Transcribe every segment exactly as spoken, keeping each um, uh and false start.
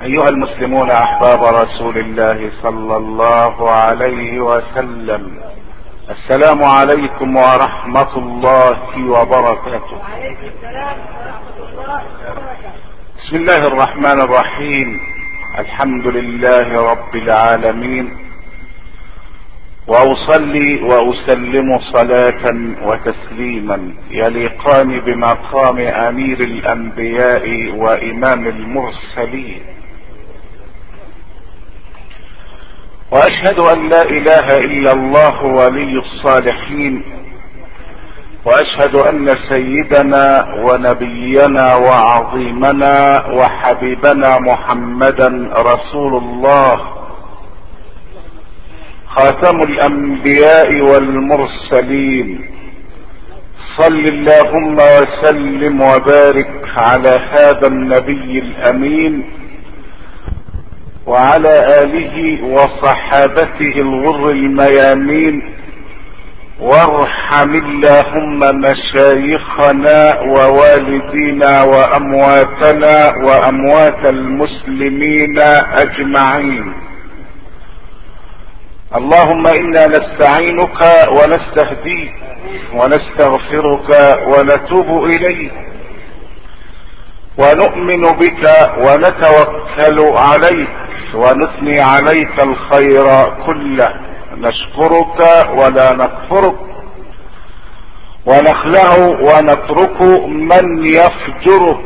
ايها المسلمون احباب رسول الله صلى الله عليه وسلم، السلام عليكم ورحمة الله وبركاته. بسم الله الرحمن الرحيم، الحمد لله رب العالمين، واصلي واسلم صلاة وتسليما يليقان بمقام امير الانبياء وامام المرسلين، واشهد ان لا اله الا الله ولي الصالحين، واشهد ان سيدنا ونبينا وعظيمنا وحبيبنا محمدا رسول الله، خاتم الانبياء والمرسلين. صل اللهم وسلم وبارك على هذا النبي الامين وعلى اله وصحابته الغر الميامين، وارحم اللهم مشايخنا ووالدينا وامواتنا واموات المسلمين اجمعين. اللهم انا نستعينك ونستهديك ونستغفرك ونتوب اليك ونؤمن بك ونتوكل عليك ونثني عليك الخير كله، نشكرك ولا نكفرك، ونخلع ونترك من يفجرك.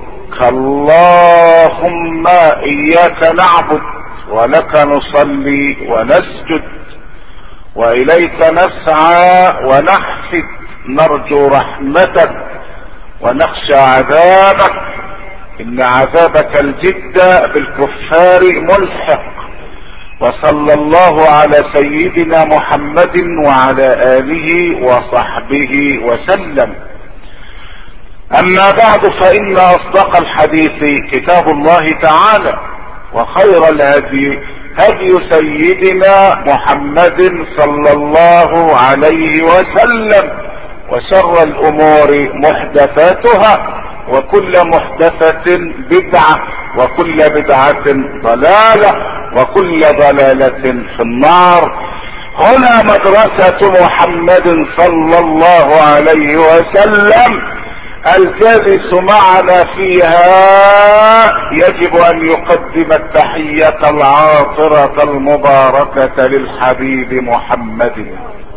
اللهم اياك نعبد ولك نصلي ونسجد واليك نسعى ونحفد، نرجو رحمتك ونخشى عذابك، ان عذابك الجد بالكفار ملحق. وصلى الله على سيدنا محمد وعلى اله وصحبه وسلم. اما بعد، فان اصدق الحديث كتاب الله تعالى، وخير الهدي هدي سيدنا محمد صلى الله عليه وسلم، وشر الامور محدثاتها، وكل محدثة بدعة، وكل بدعة ضلالة، وكل ضلالة في النار. هنا مدرسة محمد صلى الله عليه وسلم، الجالس معنا فيها يجب ان يقدم التحية العاطرة المباركة للحبيب محمد،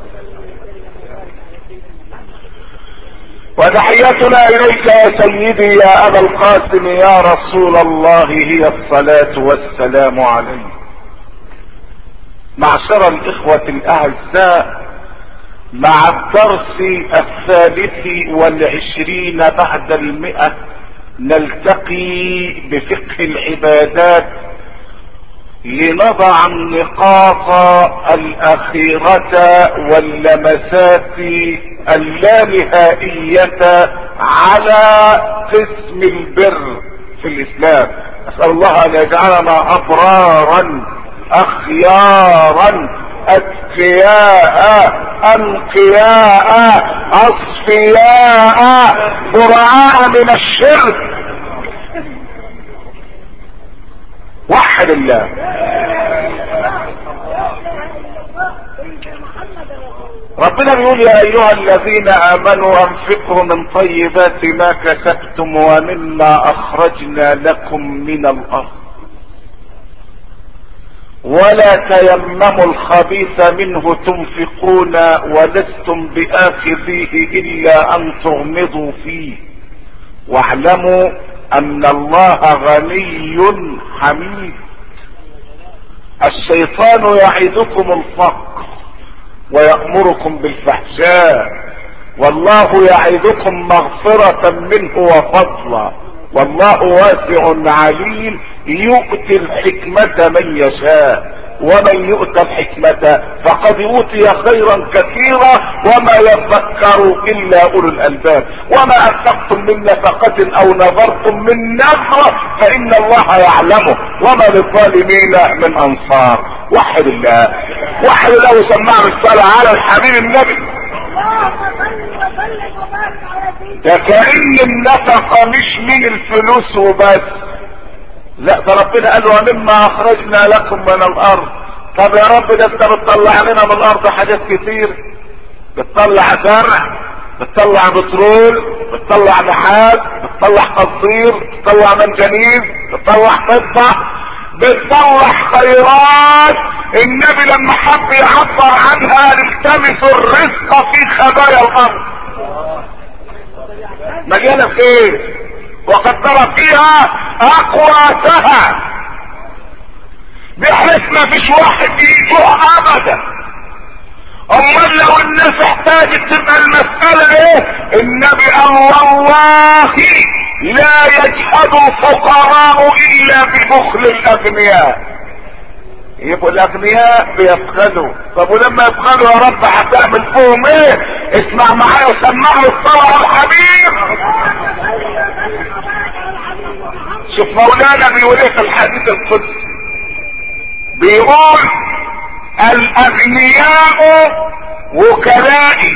وتحيتنا اليك يا سيدي يا ابا القاسم يا رسول الله هي الصلاة والسلام عليك. معشر الاخوة الاعزاء، مع الدرس الثالث والعشرين بعد المئة نلتقي بفقه العبادات لنضع النقاط الاخيرة واللمسات اللانهائية على قسم البر في الاسلام. اسأل الله ان يجعلنا ابرارا اخيارا اتقياء انقياء اصفياء براء من الشرك. وحد الله. ربنا بيقول يا ايها الذين امنوا انفقوا من طيبات ما كسبتم ومما اخرجنا لكم من الارض ولا تيمموا الخبيث منه تنفقون ولستم بآخذيه الا ان تغمضوا فيه واعلموا ان الله غني حميد. الشيطان يعدكم الفقر ويأمركم بالفحشاء، والله يعدكم مغفرة منه وفضلا، والله واسع عليم، يؤتي الحكمة من يشاء، ومن يؤتى الحكمة فقد اوتي خيرا كثيرا وما يذكر الا اولو الالباب. وما انفقتم من نفقة او نذرتم من نذر فان الله يعلمه وما للظالمين من انصار. وحد الله. وحد الله وسمعنا الصلاة على الحبيب النبي. ده كأن النفقة مش من الفلوس وبس، لا، ده ربنا قال له مما اخرجنا لكم من الارض. طب يا رب ده انت بتطلع لنا من الارض حاجات كتير، بتطلع زرع، بتطلع بترول، بتطلع نحاس، بتطلع قصدير، بتطلع منجنيز، بتطلع فضة، بتطلع خيرات. النبي لما حب يعبر عنها التمس الرزق في خبايا الارض، مليانه خير وقدر فيها اقواتها بحيث ما فيش واحد يجوع ابدا. امال لو الناس احتاجت تبقى المسألة ايه؟ النبي قال والله لا يجحد الفقراء الا ببخل الاغنياء. يبقوا الاغنياء بيبخلوا. طب ولما يبخلوا يا رب هتعمل فيهم ايه؟ اسمع معايا وسمعوا الصلاة على الحبيب. شوف مولانا بيقول ايه في الحديث القدسي، بيقول الاغنياء وكلائي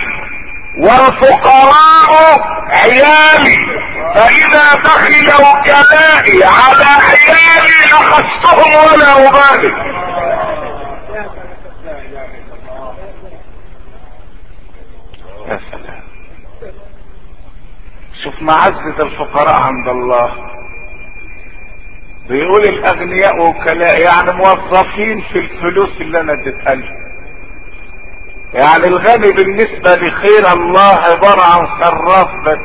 والفقراء عيالي، فاذا بخل وكلائي على عيالي اخذتهم ولا ابالي. يا سلام، شوف معزة الفقراء عند الله. بيقول الاغنياء وكلاء يعني موظفين في الفلوس اللي انا اديتها لهم. يعني الغني بالنسبة لخير الله عبارة عن صراف بس.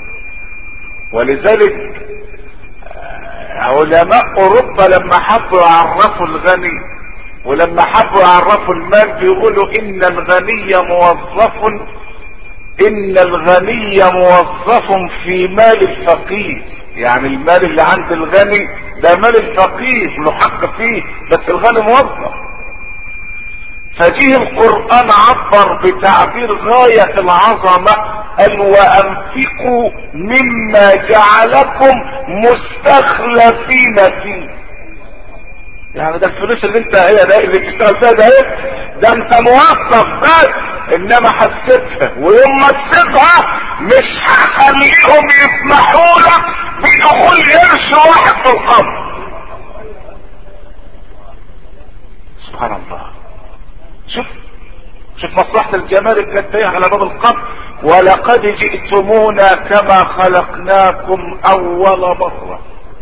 ولذلك علماء اوروبا لما حبوا يعرفوا الغني ولما حبوا يعرفوا المال بيقولوا ان الغني موظف ان الغني موظف في مال الفقير. يعني المال اللي عند الغني ده مال الفقير له حق فيه، بس الغني موظف. فجيه القرآن عبر بتعبير غاية العظمة، قال وانفقوا مما جعلكم مستخلفين فيه. يعني ده الفلوس اللي انت هي ده اللي بتشتغل فيها ده ايه؟ ده انت موظف بس، انما حسيتها ويوم ما تسيبها مش هخليهم يسمحوا لك بدخول قرش واحد في القبر. سبحان الله. شوف شوف مصلحة الجمال كانت على باب القبر، ولقد جئتمونا كما خلقناكم اول مرة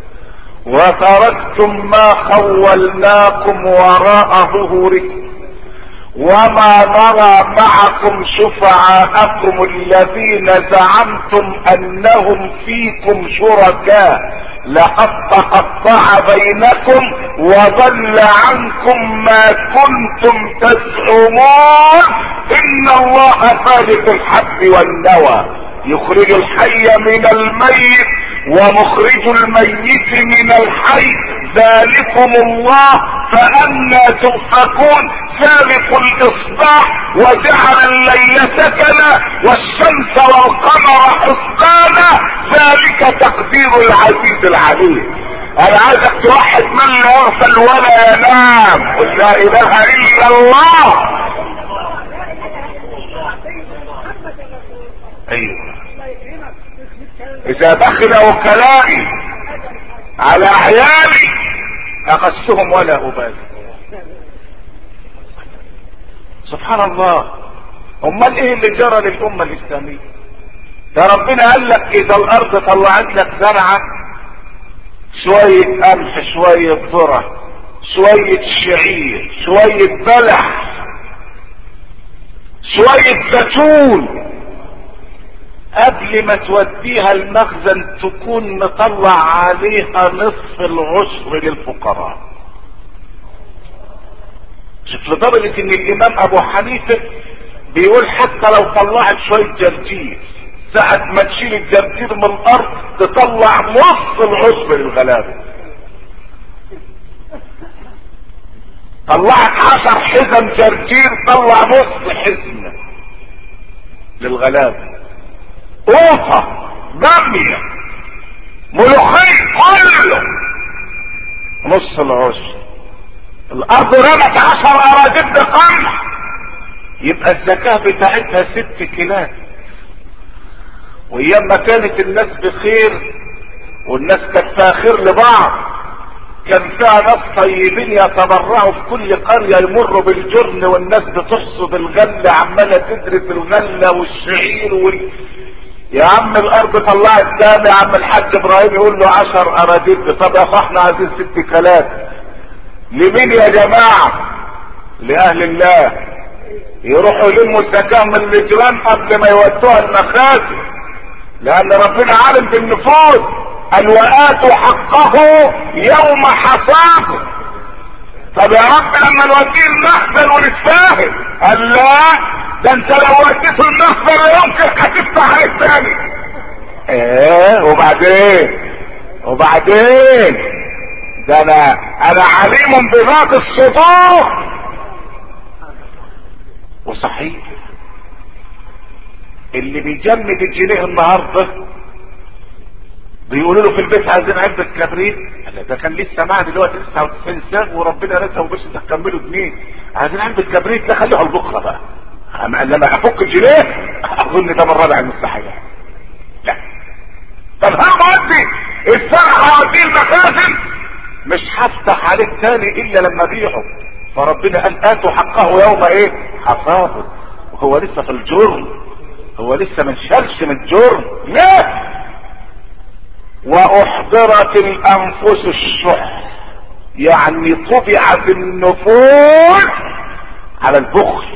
وتركتم ما خولناكم وراء ظهوركم وما نرى معكم شفعاءكم الذين زعمتم انهم فيكم شركاء لقد تقطع بينكم وضل عنكم ما كنتم تزعمون ان الله فالق الحب والنوى يخرج الحي من الميت ومخرج الميت من الحي ذلكم الله فأنى تؤفكون فالق الإصباح وجعل الليل سكنا والشمس والقمر حسبانا ذلك تقدير العزيز العليم. انا عايزك توحد من لا يغفل ولا ينام، قل لا اله الا الله. ايوه، اذا دخل وكلائي على عيالي اخذتهم ولا ابالي. سبحان الله. امال ايه اللي جرى للامة الاسلامية؟ ده ربنا قال لك اذا الارض طلعت لك زرعة شوية قمح شوية ذرة شوية شعير شوية بلح شوية زيتون، قبل ما توديها المخزن تكون مطلع عليها نصف العشر للفقراء. شوف لدرجة ان الامام ابو حنيفة بيقول حتى لو طلعت شوية جرجير ساعة ما تشيل الجرجير من الارض تطلع نص العشر للغلابة. طلعت عشر حزم جرجير طلع نص حزمة للغلابة. قوطة بامية ملوخية كله نص العشر. الارض رمت عشر اراجل قمح يبقى الزكاة بتاعتها ست كيلات. وايام ما كانت الناس بخير والناس كانت فيها خير لبعض كان فيها ناس طيبين يتبرعوا في كل قرية، يمروا بالجرن والناس بتحصد الغلة عمالة تدري في الغلة والشعير وال... يا عم الارض طلعت كام يا عم الحاج ابراهيم؟ يقول له عشر اراضيل. طب يا اخوانا عايزين ست كلاب. لمين يا جماعة؟ لأهل الله. يروحوا يلموا الزكاة من الجيران قبل ما يودوها المخازن، لأن ربنا عالم بالنفوس. قال وآتوا حقه يوم حصاده. طب يا رب لما نوديه المخزن ونتفاهم، قال لا، ده انت لو وديته المخزن يمكن هتفتح عليك تاني. ايه وبعدين؟ وبعدين ده انا انا عليم بذات الصدور. وصحيح اللي بيجمد الجنيه النهارده بيقولوا له في البيت عايزين علبة كبريت، ده كان لسه معاه دلوقتي تسعة وتسعين ساغ وربنا رزقه وبس تكملوا جنيه، عايزين علبة كبريت، ده خليها لبكره بقى. لما افك الجنيه اظن ده من رابع المستحيلات. لا طب هل مودي الزرع هوديه المخازن؟ مش هفتح عليك تاني الا لما ابيعه. فربنا قال اتوا حقه يوم ايه؟ حصاده. وهو لسه في الجرم، هو لسه من شرش من الجرم. لا، واحضرت الانفس الشح، يعني طبعت النفوس على البخل.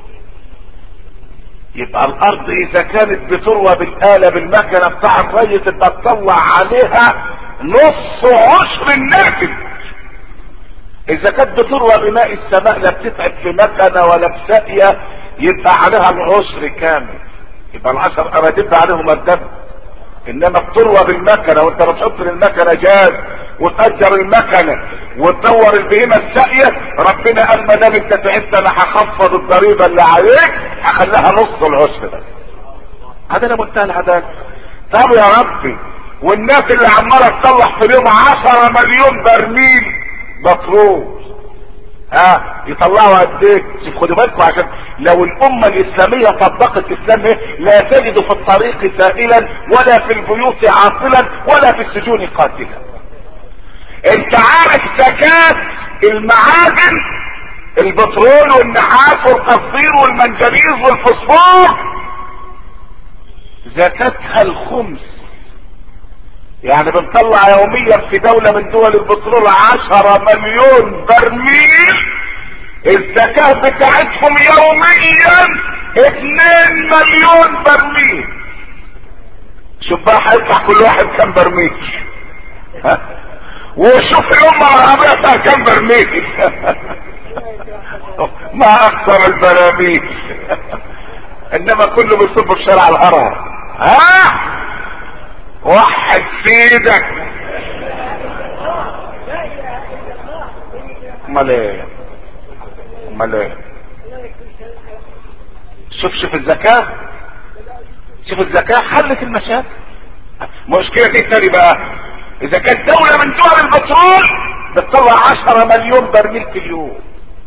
يبقى الارض اذا كانت بتروى بالآلة بالمكنة بتاع الري تبقى تطلع عليها نص عشر الناتج. اذا كانت بتروى بماء السماء لا بتتعب في مكنة ولا بساقية يبقى عليها العشر كامل، يبقى العشر اراضيب عليهم الدم. انما بتروى بالمكنة وانت بتحط للمكنة جاز وتأجر المكنة وتدور البهيمة الساقية، ربنا قال ما دام انت تعبت انا هخفض الضريبة اللي عليك هخليها نص العشر بس. هذا منتهى العدالة. طب يا ربي والناس اللي عمالة تطلع في اليوم عشرة مليون برميل بترول، ها يطلعوا قد ايه؟ شوف خدوا بالكم، عشان لو الامه الاسلاميه طبقت الاسلام ايه لا تجد في الطريق سائلا ولا في البيوت عاطلا ولا في السجون قاتلا. انت عارف زكاة المعادن البترول والنحاس والقصدير والمنجنيز والفوسفور زكاتها الخمس. يعني بنطلع يوميا في دولة من دول البترول عشرة مليون برميل، الزكاة بتاعتهم يوميا اتنين مليون برميل. شوف بقى هيدفع كل واحد كام برميل، ها؟ وشوف الامة العربية فيها كام برميل ما اكثر البراميل انما كله بيصب في شارع الهرم. ها وحد سيدك. امال ايه؟ امال ايه؟ شوف شوف الزكاة، شوف الزكاة حلت المشاكل. مشكلة ايه تاني بقى؟ اذا كانت دولة من دول البترول بتطلع عشرة مليون برميل في اليوم،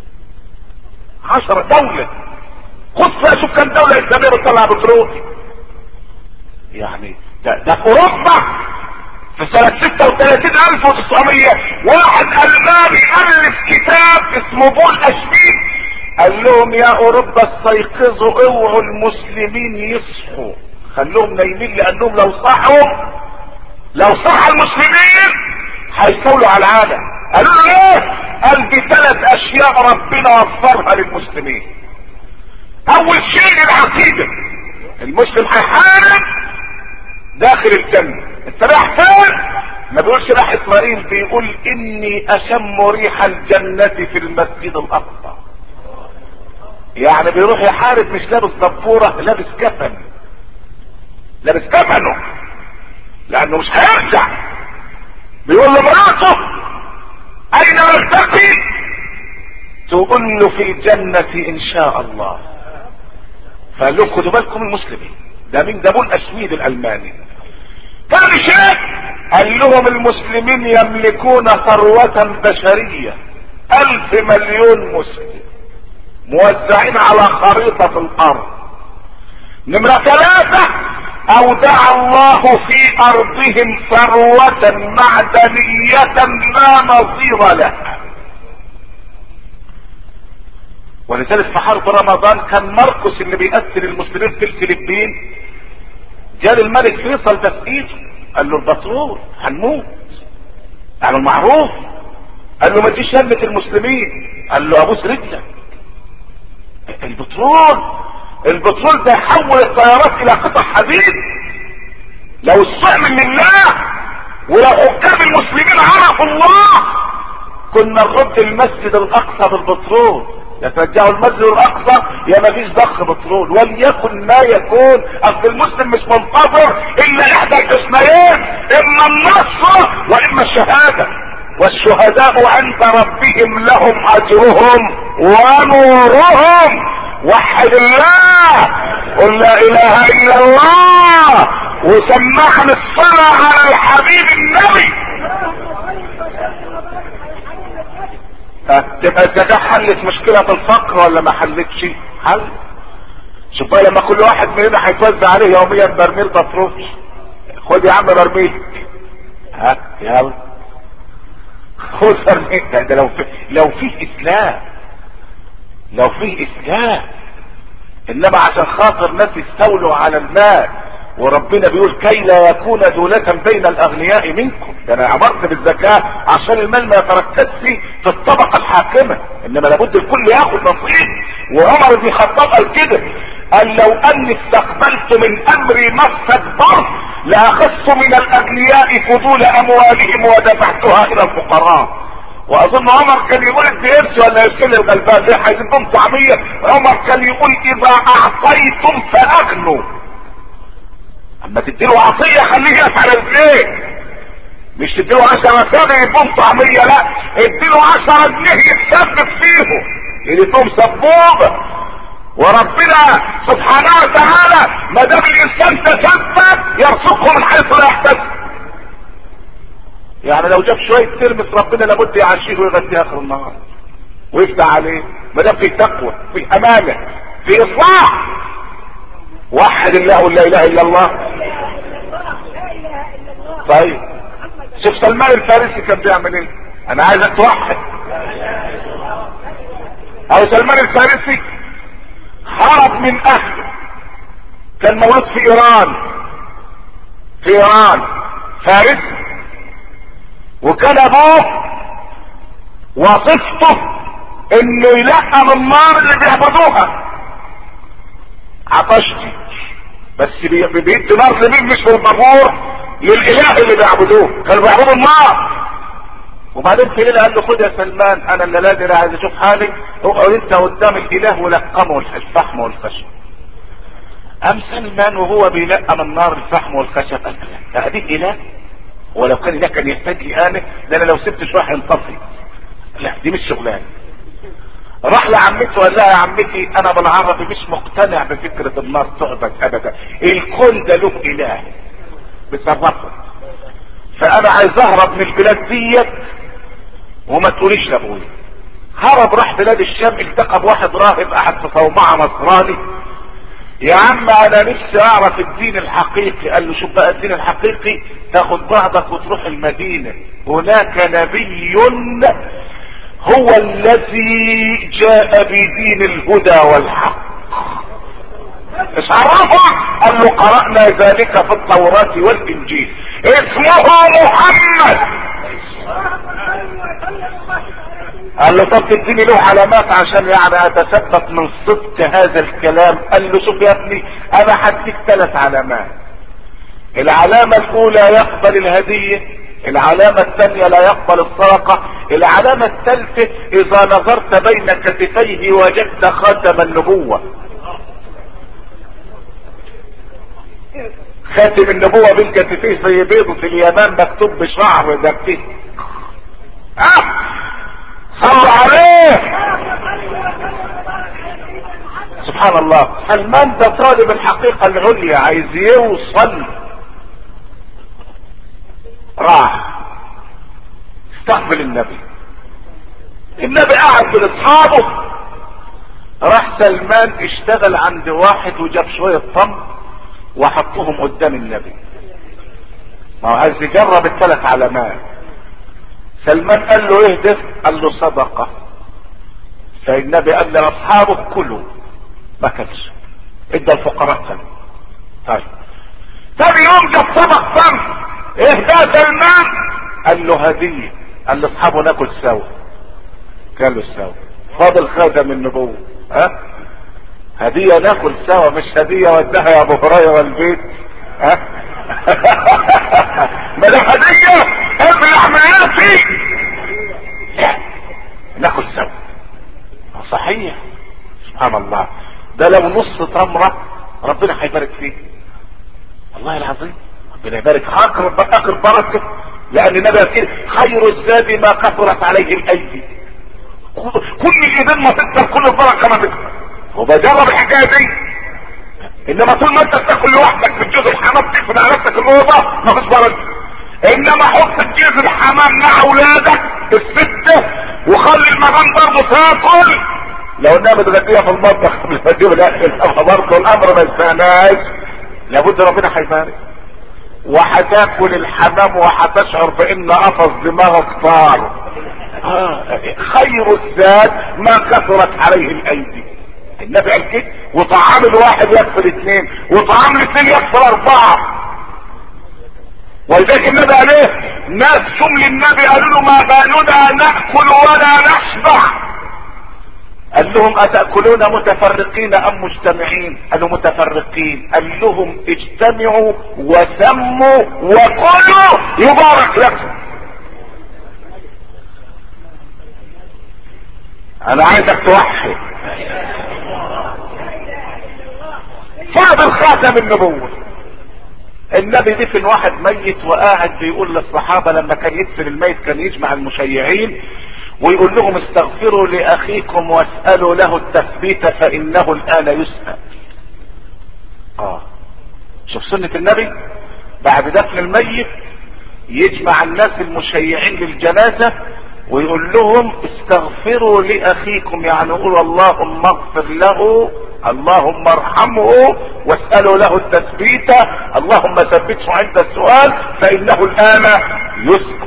عشرة دولة، خد فيها شوف كم دولة اسلامية بتطلع بترول. يعني ده, ده في اوروبا في سنة ستة وثلاثين الف وتسعمية واحد الماني الف كتاب اسمه بول اشبيل قال لهم يا اوروبا استيقظوا اوعوا المسلمين يصحوا، خلوهم نايمين لانهم لو صحوا لو صح المسلمين هيستولوا على العالم. قالوا له ايه؟ قال دي ثلاث اشياء ربنا وفرها للمسلمين. اول شيء العقيدة، المسلم هيحارب داخل الجنة. انت رايح فين؟ ما بيقولش راح اسرائيل، بيقول اني اشم ريح الجنة في المسجد الاقصى. يعني بيروح يحارب مش لابس دبورة، لابس كفن، لابس كفنه لانه مش هيرجع. بيقول له مراته اين نلتقي؟ تقول له في الجنة ان شاء الله. فقال لهم خدوا بالكم المسلمين ده مين؟ ده بول اشويد الالماني. ثاني شيء قال لهم المسلمين يملكون ثروة بشرية الف مليون مسلم موزعين على خريطة الارض. نمرة ثلاثة اودع الله في ارضهم ثروة معدنية لا نظير لها. ولذلك في حرب رمضان كان مرقس اللي بيقتل المسلمين في الفلبين جال الملك فيصل ده في ايده، قال له البترول هنموت، يعني المعروف، قال له ما تجيش هلة المسلمين، قال له ابوس رجلك. البترول البترول ده يحول الطيارات الى قطع حديد. لو الصائم لله ولو حكام المسلمين عرفوا الله كنا نرد المسجد الاقصى بالبترول، يا ترجعوا المسجد الاقصى يا ما فيش ضخ بترول، وليكن ما يكون. اصل المسلم مش منتظر الا احدى الحسنيين، اما النصر واما الشهاده، والشهداء عند ربهم لهم اجرهم ونورهم. وحد الله، قل لا اله الا الله، وسمعنا الصلاة على الحبيب النبي. تبقى الزكاة حلت مشكلة الفقر ولا ما حلتش؟ حل. شوف بقى لما كل واحد مننا هيتوزع عليه يوميا برميل بترول، خد يا عم برميل، ها يلا خد برميل. ده, ده لو في لو فيه اسلام، لو فيه اسلام. انما عشان خاطر ناس يستولوا على المال، وربنا بيقول كي لا يكون دولة بين الاغنياء منكم. ده انا امرت بالزكاة عشان المال ما يتركزش في الطبقة الحاكمة، انما لابد الكل ياخد نصيب. وعمر بن الخطاب قال كده، قال لو اني استقبلت من امري ما استكبرت لاخذت من الاغنياء فضول اموالهم ودفعتها الى الفقراء. واظن عمر كان يقول الديرس ولا يرسل الغلبان ليه عايزين لهم طعميه. عمر كان يقول اذا اعطيتم فاغنوا، اما تديله عطيه خليه يقف على رجليه، مش تديله عشرة جنيه يديهم طعميه، لا اديله عشرة جنيه يتسبب فيهم يديهم سبوبه. وربنا سبحانه وتعالى ما دام الانسان تسبب يرزقه من حيث لا يحتسب. يعني لو جاب شويه ترمس ربنا لابد يعشيه ويغذيه اخر النهار ويفتح عليه، ما دام في تقوى، في امانه، في اصلاح. وحد الله ولا اله الا الله. طيب شوف سلمان الفارسي كان بيعمل ايه، انا عايزك توحد. او سلمان الفارسي هرب من اهله، كان مولود في ايران، في ايران فارسي، وكان ابوه وظيفته انه يلقم النار اللي بيعبدوها. عطشتي بس بيدي نار لمين؟ مش بالبابور، للاله اللي بيعبدوه، كانوا بيعبدوا النار. وبعدين في ليله قال له خد يا سلمان انا اللي لازم عايز اشوف حالي، اقعد انت قدام الاله ولقمه الفحم والخشب. قام سلمان وهو بيلقم النار الفحم والخشب قال لا دي اله، ولو كان ده كان يحتاج لي انا، ده انا لو سبت شويه هينطفي، لا دي مش شغلانه. راح لعمته قال لها يا عمتي انا بالعربي مش مقتنع بفكره النار تعبد ابدا، الكون ده له اله بيصرفه، فانا عايز اهرب من البلاد ديت وما تقوليش لابويا. هرب راح بلاد الشام، التقى بواحد راهب قاعد في صومعه نصراني. يا عم انا نفسي اعرف الدين الحقيقي. قال له شوف بقى الدين الحقيقي، تاخد بعضك وتروح المدينة، هناك نبي هو الذي جاء بدين الهدى والحق. مش عرفه؟ قال له قرأنا ذلك في التوراة والانجيل، اسمه محمد. قال له طب تديني له علامات عشان يعني اتثبت من صدق هذا الكلام. قال له شوف يا ابني انا هديك ثلاث علامات. العلامة الاولى يقبل الهدية، العلامة الثانية لا يقبل الصدقة، العلامة الثالثة اذا نظرت بين كتفيه وجدت خاتم النبوة. خاتم النبوة بين كتفيه زي بيضه في اليابان مكتوب بشعر دبته. اه صلوا عليه. سبحان الله. سلمان ده طالب الحقيقة العليا عايز يوصل. راح استقبل النبي، النبي قاعد من اصحابه. راح سلمان اشتغل عند واحد وجاب شوية طم وحطهم قدام النبي. ما هو عايز يجرب الثلاث علامات. سلمان قال له ايه ده؟ قال له صدقة. فالنبي قال لاصحابه كلوا، ما كلش، ادى الفقراء كلوا. طيب ثاني يوم جاب طبق تمر، ايه ده سلمان؟ قال له هدية. قال لاصحابه ناكل سوا، كلوا سوا. فاضل خاتم النبوة، ها هدية ناكل سوا، مش هدية ودها يا ابو هريرة البيت، ها ما ده هدية قبل عملياتي، ناكل سوا. صحيح، سبحان الله. ده لو نص تمرة ربنا هيبارك فيه، والله العظيم ربنا يبارك. اقرب اقرب بركة، لان النبي كده خير الزاد ما كثرت عليه الايدي. كل الايدين ما تكتر كل البركة ما تكتر. وبجرب الحكاية دي. انما طول ما انت بتاكل لوحدك في الجزء الحمام تقفل على نفسك الاوضه ما فيش بركه. انما حط الجزء الحمام مع اولادك السته وخلي المدام برضه تاكل. لو انها متغديه في المطبخ قبل ما تجيب الاكل برضه الامر ما يستناش، لابد ربنا هيبارك. وهتاكل الحمام وهتشعر بان قفص دماغك طار. آه. خير الزاد ما كثرت عليه الايدي. النبي قال كده. وطعام الواحد يكفي الاثنين، وطعام الاثنين يكفي اربعه. ولذلك النبي قال ايه؟ ناس جم للنبي قالوا له ما بالنا ناكل ولا نشبع. قال لهم اتاكلون متفرقين ام مجتمعين؟ قالوا متفرقين. قال لهم اجتمعوا وسموا وكلوا يبارك لكم. انا عايزك توحد. فاضل خاتم النبوة. النبي دفن واحد ميت وقاعد بيقول للصحابة لما كان يدفن الميت كان يجمع المشيعين ويقول لهم استغفروا لاخيكم واسألوا له التثبيت فانه الان يسأل. اه شوف سنة النبي، بعد دفن الميت يجمع الناس المشيعين للجنازة ويقول لهم استغفروا لاخيكم، يعني يقول اللهم اغفر له، اللهم ارحمه، واسألوا له التثبيت، اللهم ثبته عند السؤال فانه الان يسأل.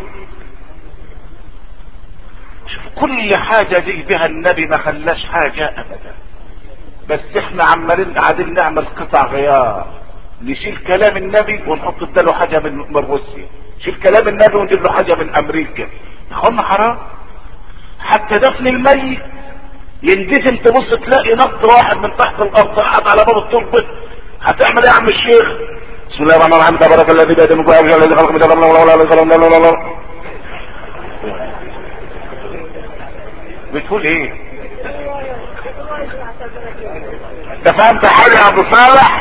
شوف كل حاجة دي بها النبي ما خلاش حاجة ابدا. بس احنا عمالين قاعدين نعمل قطع غيار، نشيل كلام النبي ونحط له حاجة من, من روسيا، نشيل كلام النبي ونجيب له حاجة من امريكا. يا اخوانا حرام. حتى دفن الميت يندفن تبص تلاقي نط واحد من تحت الارض قاعد على باب التربه. هتعمل ايه يا عم الشيخ؟ بسم الله الرحمن الرحيم تبارك الذي بيده الملك وهو الذي خلق من شيء لا لا لا. بتقول ايه؟ انت فهمت حاجه يا ابو صالح؟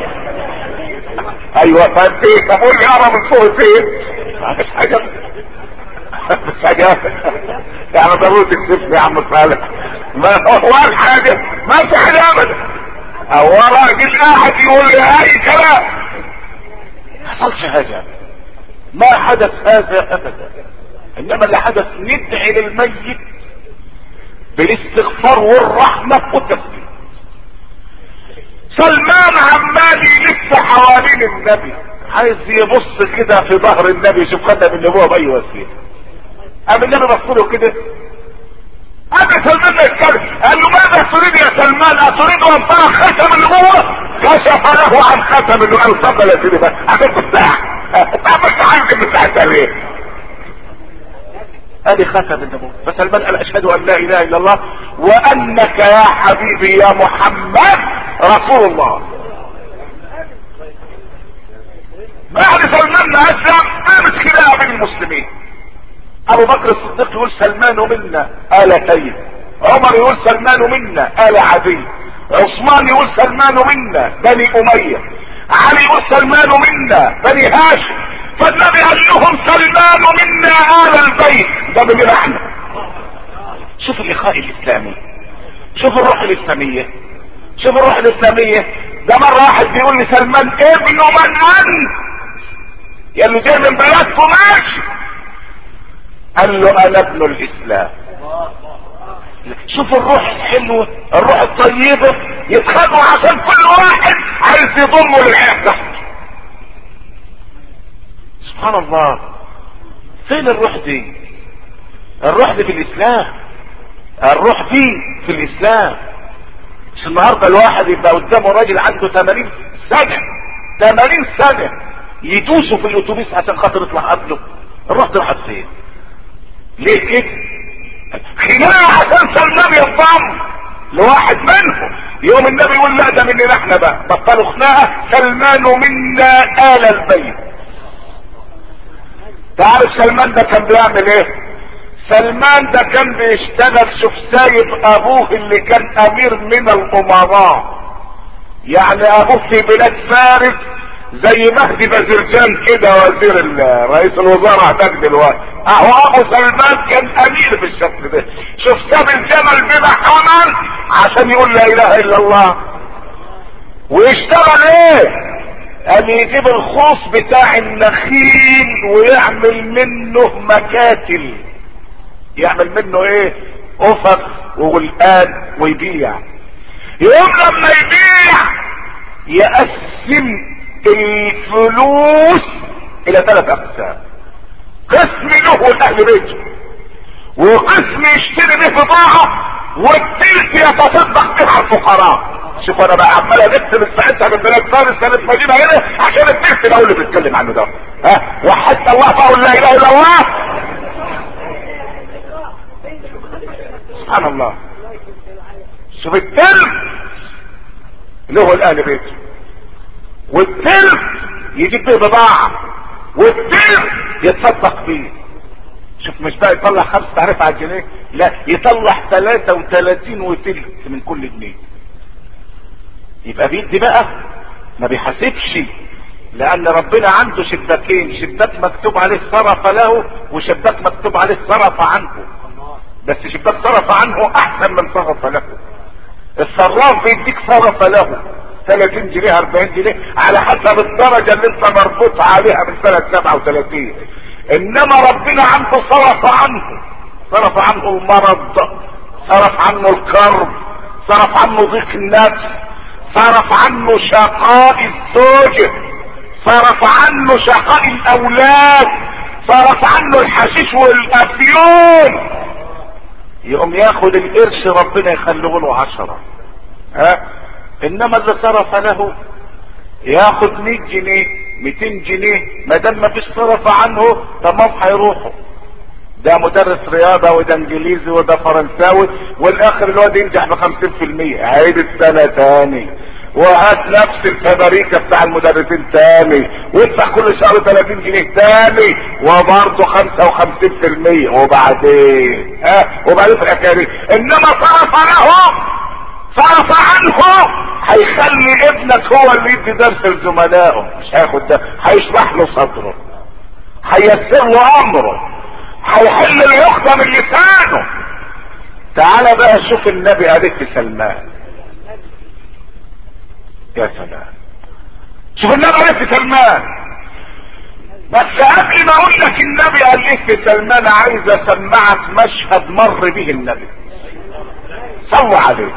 ايوه فهمت ايه؟ طب قول لي اقرا من فوق فين؟ مفيش حاجه، مفيش حاجه يعني ضروري تكسبني يا عم صالح. ما هو حاجه، ما في حاجه ابدا. او راجل قاعد يقول لي اي كلام، ما حصلش هذا، ما حدث هذا ابدا. انما اللي حدث ندعي للميت بالاستغفار والرحمه والتسليم. سلمان عمال يلف حوالين النبي عايز يبص كده في ظهر النبي يشوف خاتم النبوه باي وسيله. قام النبي بص له كده، هذا سلمان يتكلم قال له ماذا تريد يا سلمان؟ اتريد ان ترى خاتم النبوه؟ كشف له عن خاتم النبوه. قال اتفضل يا سيدي بقى عشان الساعه انت عملت حاجه من الساعه ليه؟ ادي خاتم النبوه. فسلمان قال اشهد ان لا اله الا الله وانك يا حبيبي يا محمد رسول الله. بعد سلمان ما اسلم قامت خناقه بين المسلمين. ابو بكر الصديق يقول سلمان منا آل تيم، عمر يقول سلمان منا آل عدي، عثمان يقول سلمان منا بني اميه، علي يقول سلمان منا بني هاشم. فالنبي قال لهم سلمان منا آل البيت، ده من احنا. شوف الاخاء الاسلامي، شوف الروح الاسلاميه، شوف الروح الاسلاميه. ده مره واحد بيقول لي سلمان ابن من انت؟ يا اللي جاي من بلدكم ماشي. قال له انا ابن الاسلام. شوف الروح الحلوة، الروح الطيبة، يتخانقوا عشان كل واحد عايز يضمه للحياة تحته. سبحان الله، فين الروح دي؟ الروح دي في الاسلام، الروح دي في الاسلام. مش النهارده الواحد يبقى قدامه راجل عنده ثمانين سنة ثمانين سنة يدوسوا في الاتوبيس عشان خاطر يطلع قبله. الروح دي راحت فين؟ ليه كده؟ خناقه عشان سلمان ينضم لواحد منهم، يوم النبي يقول لا ده مننا احنا بقى، بطلوا خناقه، سلمان منا آل البيت. تعرف سلمان ده كان بيعمل ايه؟ سلمان ده كان بيشتغل، شوف سايب ابوه اللي كان امير من الامراء، يعني ابوه في بلاد فارس زي مهدي باذرجان كده وزير رئيس الوزراء هناك دلوقتي، اهو ابو سلمان كان امير بالشكل ده. شوف ساب الجمل بما حمل عشان يقول لا اله الا الله. ويشتغل ايه؟ قال يجيب الخوص بتاع النخيل ويعمل منه مكاتل، يعمل منه ايه؟ افق وغلقان ويبيع. يوم لما يبيع يقسم الفلوس الى ثلاث اقسام، قسم له واهل بيته، وقسم يشتري به بضاعه، والتلت يتصدق بها الفقراء. شوف انا بقى عمال الف من ساعتها من بلاد فارس كانت مدينه هنا عشان التلت ده اللي بيتكلم عنه ده. ها وحتى الله فقول لا اله الا الله. سبحان الله. شوف التلت له الاهل بيته، والتلت يجيب به بضاعه، والتلت يتصدق بيه. شوف مش بقى يطلع خمسة تعرف على الجنيه، لا يطلع ثلاثة وثلاثين وتلت من كل جنيه. يبقى بيدي بقى ما بيحاسبش، لان ربنا عنده شباكين، شباك مكتوب عليه صرف له وشباك مكتوب عليه صرف عنه، بس شباك صرف عنه احسن من صرف له. الصراف بيديك صرف له ثلاثين جنيه أربعين جنيه على حسب الدرجة اللي انت مربوط عليها من سنة سبعة وثلاثين، انما ربنا عنده صرف عنه، صرف عنه المرض، صرف عنه الكرب، صرف عنه ضيق النفس، صرف عنه شقاء الزوجة، صرف عنه شقاء الاولاد، صرف عنه الحشيش والافيون. يقوم ياخد القرش ربنا يخليه له عشرة. ها انما اللي صرف له ياخد مية جنيه ميتين جنيه، ما دام ما فيش صرف عنه تمام هيروحوا. ده مدرس رياضه وده انجليزي وده فرنساوي، والاخر الواد ينجح بخمسين في المية، عيد السنه تاني وهات نفس الفبريكه بتاع المدرسين تاني وادفع كل شهر ثلاثين جنيه تاني وبرضه خمسة وخمسين في المية. وبعدين ها وبعدين في الحكايه، انما صرف له صرف عنه هيخلي ابنك هو اللي يدي درس لزملائه، مش هياخد ده، هيشرح له صدره، هيسر له امره، هيحل له يخدم لسانه. تعال بقى شوف النبي قال ايه في سلمان. يا سلام، شوف النبي قال ايه في سلمان. بس قبل ما اقول لك النبي قال ايه في سلمان عايز اسمعك مشهد مر به النبي، صلوا عليه.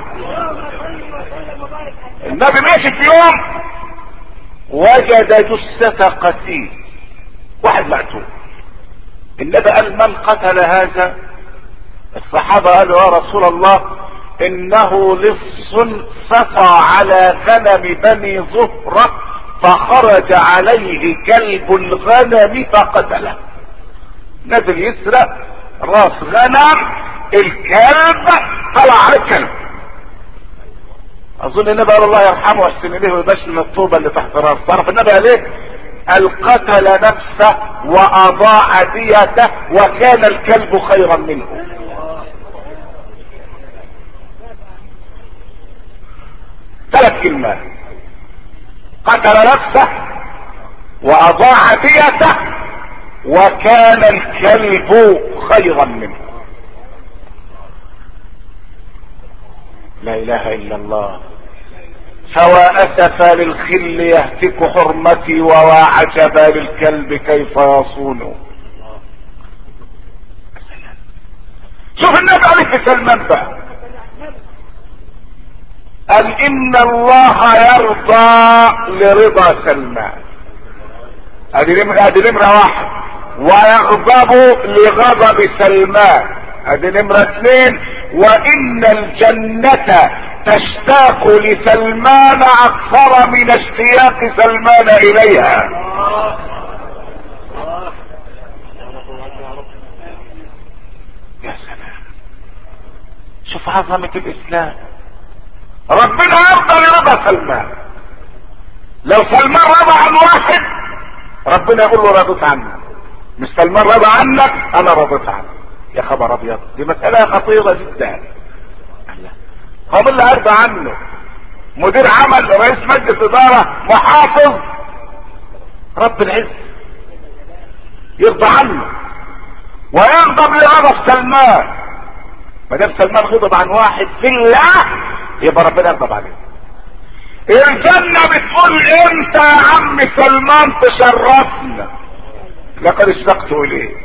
النبي ماشي في يوم وجد جثة قتيل، واحد مقتول. النبي قال من قتل هذا؟ الصحابة قالوا يا رسول الله انه لص سطى على غنم بني زهرة فخرج عليه كلب الغنم فقتله. نزل يسرق راس غنم، الكلب طلع على الكلب. اظن النبي قال الله يرحمه واحسن اليه ويبشر من الطوبة اللي تحت راسه. تعرف النبي قال ايه؟ القتل نفسه واضاع ديته وكان الكلب خيرا منه. ثلاث كلمات: قتل نفسه واضاع ديته وكان الكلب خيرا منه. لا اله الا الله. فوا اسفا للخل يهتك حرمتي ووا عجبا للكلب كيف يصون. شوف النبي عليه في سلمان بقى قال ان الله يرضى لرضا سلمان، ادي نمرة ادي نمرة واحد، ويغضب لغضب سلمان، ادي نمرة اثنين، وان الجنة تشتاق لسلمان اكثر من اشتياق سلمان اليها. يا سلام، شوف عظمة الاسلام. ربنا يرضى لرضا سلمان. لو سلمان رضى عن واحد ربنا يقول له رضيت عنك، مش سلمان رضى عنك انا رضيت عنك. يا خبر ابيض، دي مسألة خطيرة جدا. هو مين اللي هيرضى عنه؟ مدير عمل، رئيس مجلس ادارة، محافظ، رب العز يرضى عنه ويغضب لغضب سلمان. ما دام سلمان غضب عن واحد في الله يبقى ربنا يغضب عليه. الجنة بتقول انت يا عم سلمان تشرفنا لقد اشتقت اليه.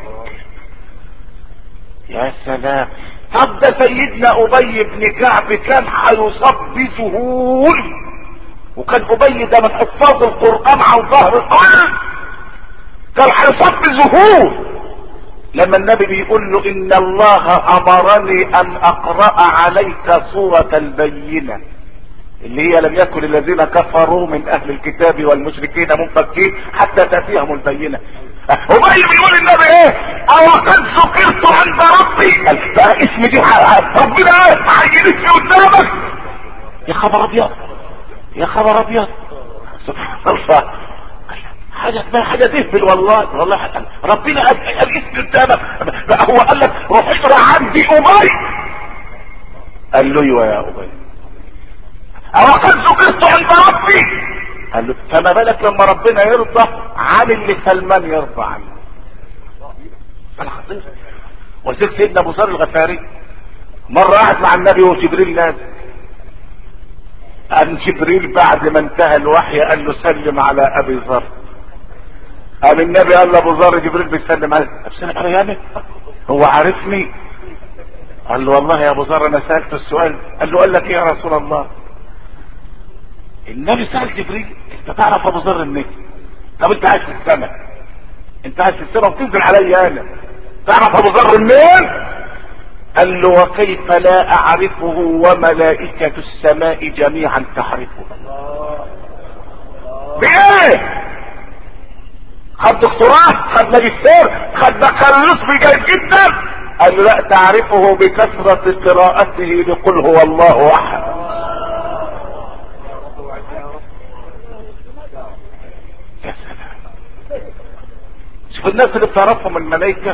يا سلام. طب ده سيدنا ابي بن كعب كان هيصاب بذهول، وكان ابي ده من حفاظ القرآن عن ظهر القلب، كان هيصاب بذهول لما النبي بيقول له ان الله امرني ان اقرأ عليك سورة البينة، اللي هي لم يكن الذين كفروا من اهل الكتاب والمشركين منفكين حتى تأتيهم البينة. ابي بيقول النبي ايه؟ او قد ذكرت عند ربي، بقى اسم دي ربنا عينت في قدامك. يا خبر ابيض، يا خبر ابيض، سبحان الله. حاجة ما حاجة تهبل والله والله. حتى ربنا قال الاسم قدامك، بقى هو قال لك روح اقرا عندي ابي، قال له ايوه يا ابي. او قد ذكرت عند ربي، قال له فما بالك لما ربنا يرضى عن اللي سلمان يرضى عنه. انا خطير. وسيد سيدنا ابو ذر الغفاري مره قعد مع النبي وجبريل نازل، قام جبريل بعد ما انتهى الوحي قال له سلم على ابي ذر. قام النبي قال له ابو ذر جبريل بيسلم عليه، بسلم عليه يعني هو عارفني؟ قال له والله يا ابو ذر انا سالته السؤال. قال له قال لك ايه يا رسول الله؟ النبي سأل جبريل انت تعرف ابو ذر منين؟ طب انت عايش في السماء، انت عايش في السماء وتنزل عليا انا، تعرف ابو ذر منين؟ قال له وكيف لا اعرفه وملائكة السماء جميعا تعرفه. بايه؟ خد دكتوراه، خد ماجستير، خد بكالوريوس بجيد جدا. قال له لا، تعرفه بكثرة قراءته لقل هو الله احد. يا سلام. شوف الناس اللي بتعرفهم الملائكة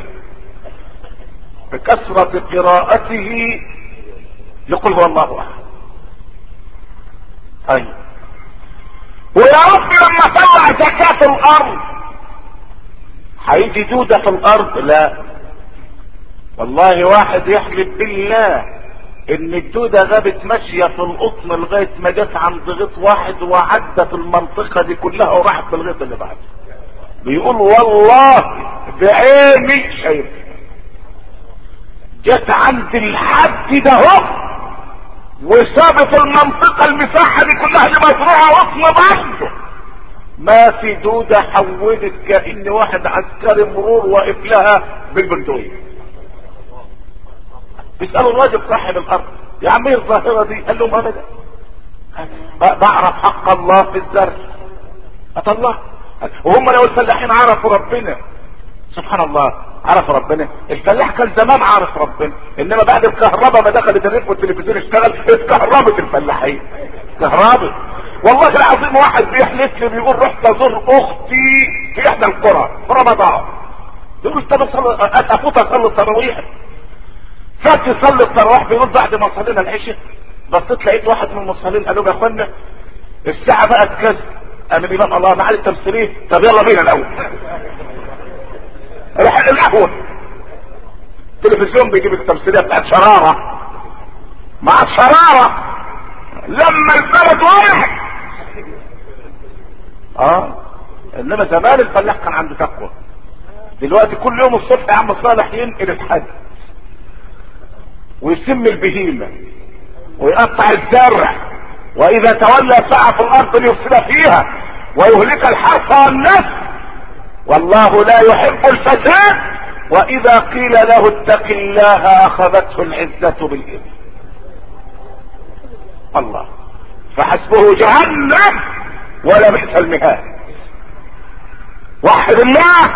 بكثرة قراءته يقول هو الله احد. طيب ويا رب لما طلع زكاة الارض هيجي دودة في الارض؟ لا والله، واحد يحلف بالله ان الدودة غابت ماشية في القطن لغاية ما جت عند غيط واحد وعدت المنطقة دي كلها وراحت في الغيط اللي بعده. بيقول والله بعيني شايف، جت عند الحد ده هو وسابت المنطقة المساحة دي كلها اللي مزروعة قطن برضه ما في دودة حولت، كأن واحد عسكري مرور واقف لها بالبندقية. بيسألوا الراجل صاحب الارض يا عم ايه الظاهرة دي؟ قال لهم ابدا، بعرف حق الله في الزرع اطلع. وهم لو الفلاحين عرفوا ربنا سبحان الله، عرفوا ربنا. الفلاح كان زمان عارف ربنا، انما بعد الكهرباء ما دخلت الريف والتلفزيون اشتغل اتكهربت الفلاحين، كهربت. والله العظيم واحد بيحلف لي بيقول رحت ازور اختي في احدى القرى في رمضان، بيقول طب افوت اصلي التراويح. فات يصلي التراويح، بيقول بعد ما صلينا العشاء بصيت لقيت واحد من المصلين قالوا يا اخوانا الساعه بقت كذا. قام الامام الله معالي التمثيليه، طب يلا بينا الاول. راح القهوه التلفزيون بيجيب التمثيليه بتاعت شراره مع الشراره لما البلد واحد. اه انما زمان الفلاح كان عنده تقوى. دلوقتي كل يوم الصبح يا عم صالح ينقل الحد ويسم البهيمه ويقطع الزرع واذا تولى سعى في الارض ليفسد فيها ويهلك الحرث والنسل والله لا يحب الفساد. واذا قيل له اتق الله اخذته العزة بالاثم. الله، فحسبه جهنم ولا بئس المهاد. وحد الله.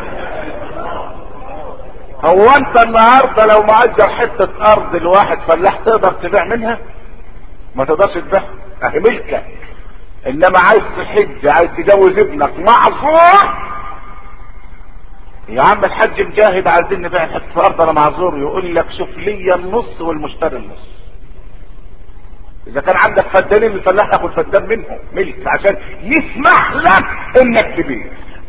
هو انت النهارده لو مأجر حتة ارض لواحد فلاح تقدر تبيع منها؟ ما تقدرش تبيع، اهي ملكك. انما عايز تحج، عايز تجوز ابنك معذور، يا عم الحج مجاهد عايزين نبيع حتة ارض انا معذور، يقول لك شوف لي النص والمشتري النص. اذا كان عندك فدانين الفلاح تاخد فدان منهم ملك عشان يسمح لك انك تبيع.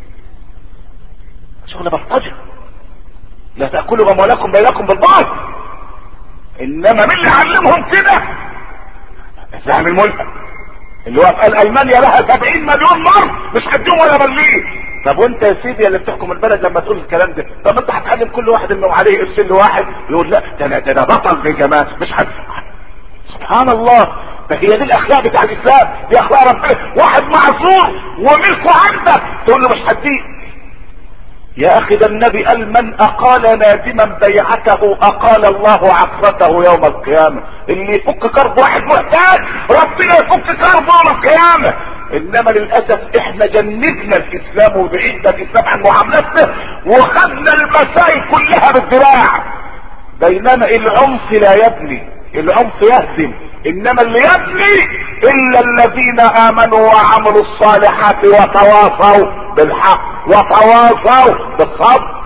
شغل بلطجة. لا تأكلوا اموالكم بينكم بالباطل. انما مين اللي علمهم كده؟ الزعم الملهم اللي هو قال المانيا لها سبعين مليون مر مش هديهم ولا مليم. طب وانت يا سيدي اللي بتحكم البلد لما تقول الكلام ده، طب انت هتعلم كل واحد انه عليه ارسل واحد يقول لا ده انا ده انا بطل في جماعه مش حد. سبحان الله، ده هي دي الاخلاق بتاع الاسلام، دي اخلاق ربنا. واحد معذور وملكه عندك تقول له مش هديك. يا اخي ده النبي قال من اقال نادما بيعته اقال الله عثرته يوم القيامة. اللي يفك كرب واحد محتاج ربنا يفك كربه يوم القيامة. انما للاسف احنا جندنا الاسلام وبعدنا الاسلام عن معاملته وخدنا المسائل كلها بالذراع. بينما العنف لا يبني، العنف يهدم. انما اللي يبني الا الذين امنوا وعملوا الصالحات وتواصوا بالحق وتواصوا بالصبر.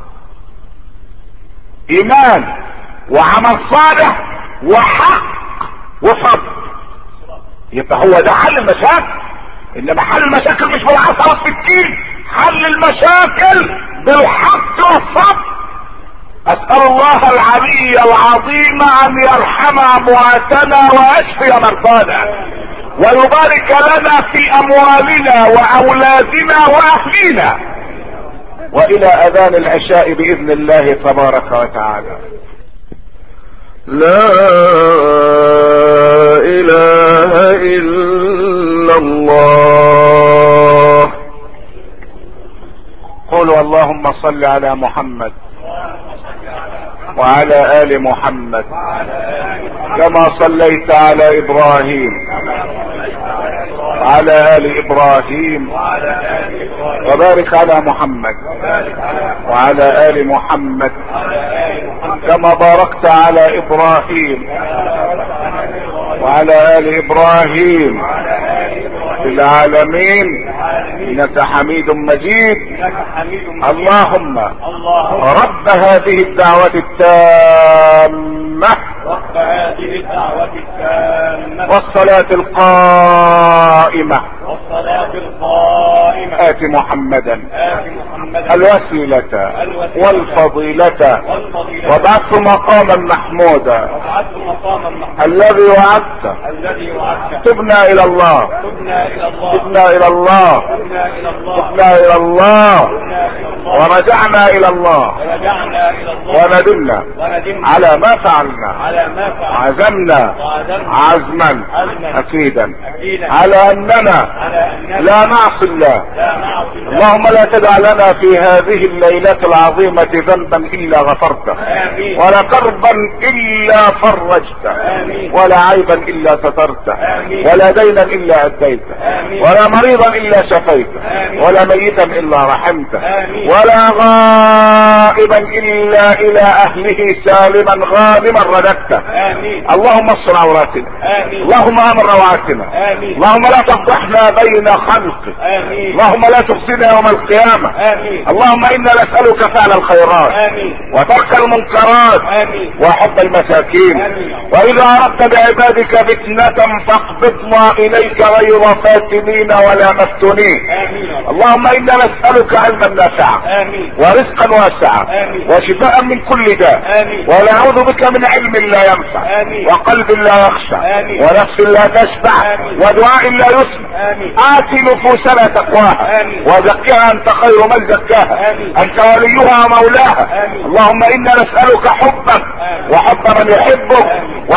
ايمان وعمل صالح وحق وصبر، يبقى هو ده حل المشاكل. انما حل المشاكل مش بالعصا والسكين، حل المشاكل بالحق والصبر. اسأل الله العلي العظيم ان يرحم امواتنا ويشفي مرضانا ويبارك لنا في اموالنا واولادنا واهلينا. والى اذان العشاء باذن الله تبارك وتعالى. لا اله الا الله. قولوا اللهم صل على محمد وعلى آل محمد كما صليت على إبراهيم وعلى آل إبراهيم وبارك على محمد وعلى آل محمد كما باركت على إبراهيم وعلى آل إبراهيم في العالمين إنك حميد مجيد. اللهم رب هذه الدعوة التامة والصلاة القائمة آت محمدا الوسيلة والفضيلة وبعث مقاما محمودا الذي وعدت. تبنا إلى الله تبنا إلى الله تبنا إلى الله ورجعنا إلى الله وندمنا على ما فعلنا عزمنا عزما أكيدا على أننا لا نعصي الله. اللهم لا تدع لنا في هذه الليلة العظيمة ذنبا إلا غفرته ولا كربا إلا فرجته ولا عيبا إلا سترته ولا دينا إلا أديته ولا مريضا إلا شفيته ولا ميتا إلا رحمته ولا غائبا إلا إلى أهله سالما غانما رددته. اللهم استر عوراتنا، اللهم امن روعاتنا، اللهم لا تفضحنا بين خلقك، اللهم لا تخزنا يوم القيامة. اللهم انا نسألك فعل الخيرات وترك المنكرات وحب المساكين. واذا اردت بعبادك فتنة فاقبضنا اليك غير فاتنين ولا مفتونين. اللهم انا نسألك علما نافعا ورزقا واسعا وشفاء من كل داء ونعوذ بك من علم لا ينفع وقلب لا يخشع ونفس لا تشبع ودعاء لا يسمع. آت نفوسنا تقواها وزكها انت خير من زكاها انت وليها ومولاها. اللهم انا نسألك حبك وحب من يحبك وحب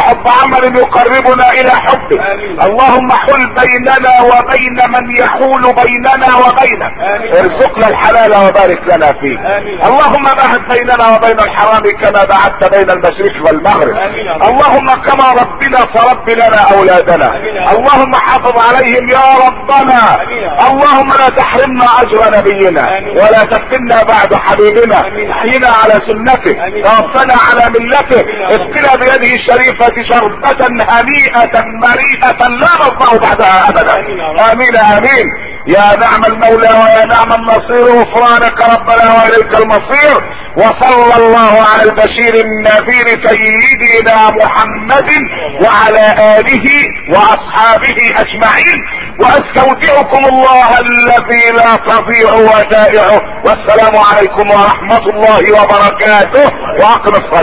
وحب عمل يقربنا الى حبك. اللهم حل بيننا وبين من يحول بيننا وبينك. ارزقنا الحلال وبارك لنا فيه. اللهم باعد بيننا وبين الحرام كما بعدت بين المشرق والمغرب. اللهم كما ربنا فرب لنا اولادنا. اللهم حافظ عليهم يا ربنا. اللهم لا تحرمنا اجر نبينا ولا تفتنا بعد حبيبنا. احينا على سنته، توفنا على ملته، اسقنا بيده الشريفة شربة هنيئة مريئة لا نرضى بعدها ابدا. امين امين. يا نعم المولى ويا نعم النصير، غفرانك ربنا واليك المصير. وصلى الله على البشير النذير سيدنا محمد وعلى اله واصحابه اجمعين. واستودعكم الله الذي لا تضيع ودائعه. والسلام عليكم ورحمة الله وبركاته. واقم الصلاة.